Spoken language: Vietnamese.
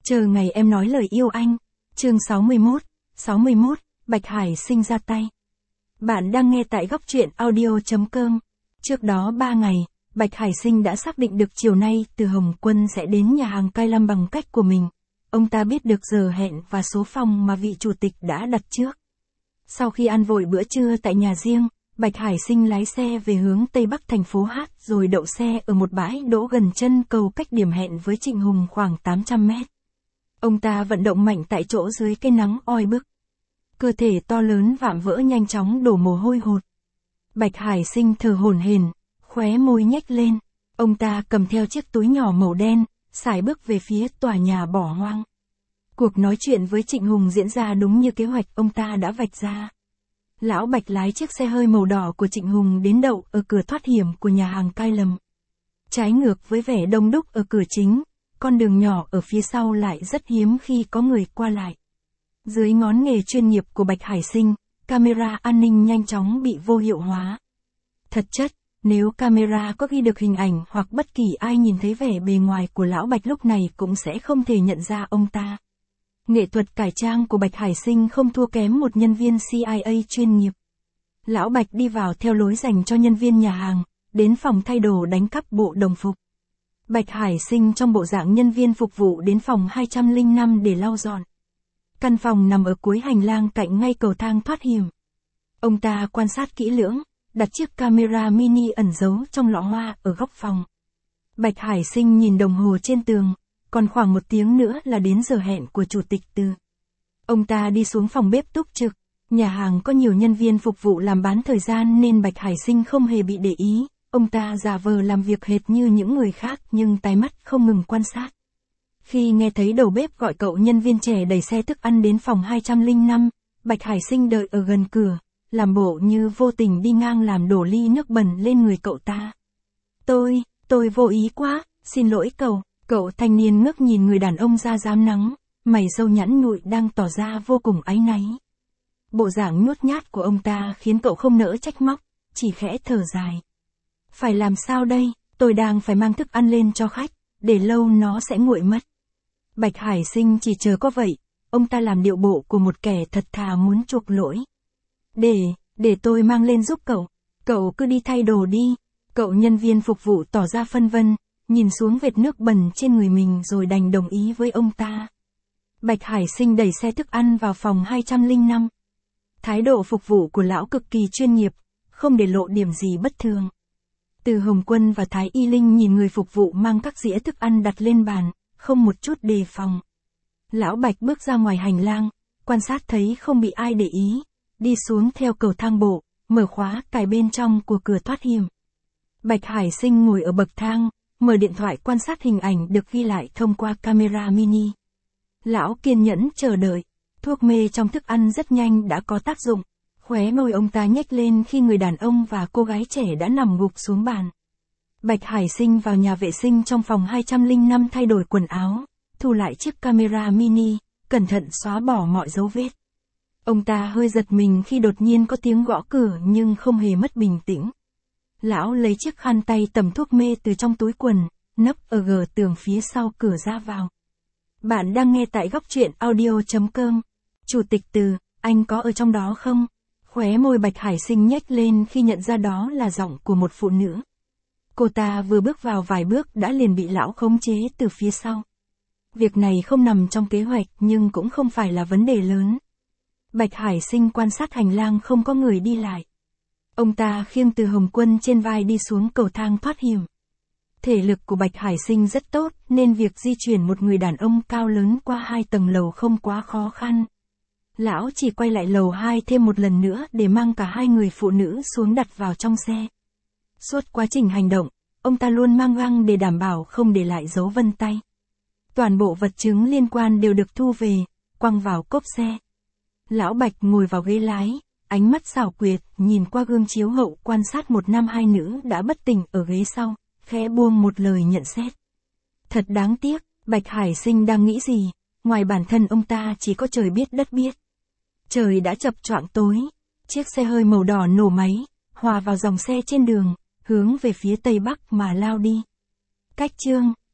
Chờ ngày em nói lời yêu anh. Chương 61, Bạch Hải Sinh ra tay. Bạn đang nghe tại góc truyện audio.com. Trước đó 3 ngày, Bạch Hải Sinh đã xác định được chiều nay Từ Hồng Quân sẽ đến nhà hàng Cai Lam bằng cách của mình. Ông ta biết được giờ hẹn và số phòng mà vị chủ tịch đã đặt trước. Sau khi ăn vội bữa trưa tại nhà riêng, Bạch Hải Sinh lái xe về hướng Tây Bắc thành phố Hát rồi đậu xe ở một bãi đỗ gần chân cầu cách điểm hẹn với Trịnh Hùng khoảng 800 mét. Ông ta vận động mạnh tại chỗ dưới cái nắng oi bức. Cơ thể to lớn vạm vỡ nhanh chóng đổ mồ hôi hột. Bạch Hải Sinh thở hổn hển, khóe môi nhếch lên. Ông ta cầm theo chiếc túi nhỏ màu đen, sải bước về phía tòa nhà bỏ hoang. Cuộc nói chuyện với Trịnh Hùng diễn ra đúng như kế hoạch ông ta đã vạch ra. Lão Bạch lái chiếc xe hơi màu đỏ của Trịnh Hùng đến đậu ở cửa thoát hiểm của nhà hàng Cai Lam. Trái ngược với vẻ đông đúc ở cửa chính, con đường nhỏ ở phía sau lại rất hiếm khi có người qua lại. Dưới ngón nghề chuyên nghiệp của Bạch Hải Sinh, camera an ninh nhanh chóng bị vô hiệu hóa. Thật chất, nếu camera có ghi được hình ảnh hoặc bất kỳ ai nhìn thấy vẻ bề ngoài của Lão Bạch lúc này cũng sẽ không thể nhận ra ông ta. Nghệ thuật cải trang của Bạch Hải Sinh không thua kém một nhân viên CIA chuyên nghiệp. Lão Bạch đi vào theo lối dành cho nhân viên nhà hàng, đến phòng thay đồ đánh cắp bộ đồng phục. Bạch Hải Sinh trong bộ dạng nhân viên phục vụ đến phòng 205 để lau dọn. Căn phòng nằm ở cuối hành lang cạnh ngay cầu thang thoát hiểm. Ông ta quan sát kỹ lưỡng, đặt chiếc camera mini ẩn giấu trong lọ hoa ở góc phòng. Bạch Hải Sinh nhìn đồng hồ trên tường, còn khoảng 1 tiếng nữa là đến giờ hẹn của chủ tịch Từ. Ông ta đi xuống phòng bếp túc trực. Nhà hàng có nhiều nhân viên phục vụ làm bán thời gian nên Bạch Hải Sinh không hề bị để ý. Ông ta giả vờ làm việc hệt như những người khác nhưng tai mắt không ngừng quan sát. Khi nghe thấy đầu bếp gọi cậu nhân viên trẻ đẩy xe thức ăn đến phòng 205, Bạch Hải Sinh đợi ở gần cửa, làm bộ như vô tình đi ngang làm đổ ly nước bẩn lên người cậu ta. Tôi vô ý quá, xin lỗi cậu. Cậu thanh niên ngước nhìn người đàn ông da rám nắng, mày râu nhẵn nhụi đang tỏ ra vô cùng áy náy. Bộ dạng nhút nhát của ông ta khiến cậu không nỡ trách móc, chỉ khẽ thở dài. Phải làm sao đây, tôi đang phải mang thức ăn lên cho khách, để lâu nó sẽ nguội mất. Bạch Hải Sinh chỉ chờ có vậy, ông ta làm điệu bộ của một kẻ thật thà muốn chuộc lỗi. Để tôi mang lên giúp cậu cứ đi thay đồ đi. Cậu nhân viên phục vụ tỏ ra phân vân, nhìn xuống vệt nước bẩn trên người mình rồi đành đồng ý với ông ta. Bạch Hải Sinh đẩy xe thức ăn vào phòng 205. Thái độ phục vụ của lão cực kỳ chuyên nghiệp, không để lộ điểm gì bất thường. Từ Hồng Quân và Thái Y Linh nhìn người phục vụ mang các dĩa thức ăn đặt lên bàn, không một chút đề phòng. Lão Bạch bước ra ngoài hành lang, quan sát thấy không bị ai để ý, đi xuống theo cầu thang bộ, mở khóa cài bên trong của cửa thoát hiểm. Bạch Hải Sinh ngồi ở bậc thang, mở điện thoại quan sát hình ảnh được ghi lại thông qua camera mini. Lão kiên nhẫn chờ đợi, thuốc mê trong thức ăn rất nhanh đã có tác dụng. Khóe môi ông ta nhếch lên khi người đàn ông và cô gái trẻ đã nằm gục xuống bàn. Bạch Hải Sinh vào nhà vệ sinh trong phòng 205 thay đổi quần áo, thu lại chiếc camera mini, cẩn thận xóa bỏ mọi dấu vết. Ông ta hơi giật mình khi đột nhiên có tiếng gõ cửa nhưng không hề mất bình tĩnh. Lão lấy chiếc khăn tay tẩm thuốc mê từ trong túi quần, nấp ở gờ tường phía sau cửa ra vào. Bạn đang nghe tại góc truyện audio.com. Chủ tịch Từ, anh có ở trong đó không? Khóe môi Bạch Hải Sinh nhếch lên khi nhận ra đó là giọng của một phụ nữ. Cô ta vừa bước vào vài bước đã liền bị lão khống chế từ phía sau. Việc này không nằm trong kế hoạch nhưng cũng không phải là vấn đề lớn. Bạch Hải Sinh quan sát hành lang không có người đi lại. Ông ta khiêng Từ Hồng Quân trên vai đi xuống cầu thang thoát hiểm. Thể lực của Bạch Hải Sinh rất tốt nên việc di chuyển một người đàn ông cao lớn qua 2 tầng lầu không quá khó khăn. Lão chỉ quay lại lầu 2 thêm một lần nữa để mang cả 2 người phụ nữ xuống đặt vào trong xe. Suốt quá trình hành động, ông ta luôn mang găng để đảm bảo không để lại dấu vân tay. Toàn bộ vật chứng liên quan đều được thu về, quăng vào cốp xe. Lão Bạch ngồi vào ghế lái, ánh mắt xảo quyệt, nhìn qua gương chiếu hậu quan sát một nam 2 nữ đã bất tỉnh ở ghế sau, khẽ buông một lời nhận xét. Thật đáng tiếc, Bạch Hải Sinh đang nghĩ gì, ngoài bản thân ông ta chỉ có trời biết đất biết. Trời đã chập choạng tối, chiếc xe hơi màu đỏ nổ máy, hòa vào dòng xe trên đường, hướng về phía tây bắc mà lao đi. Cách chương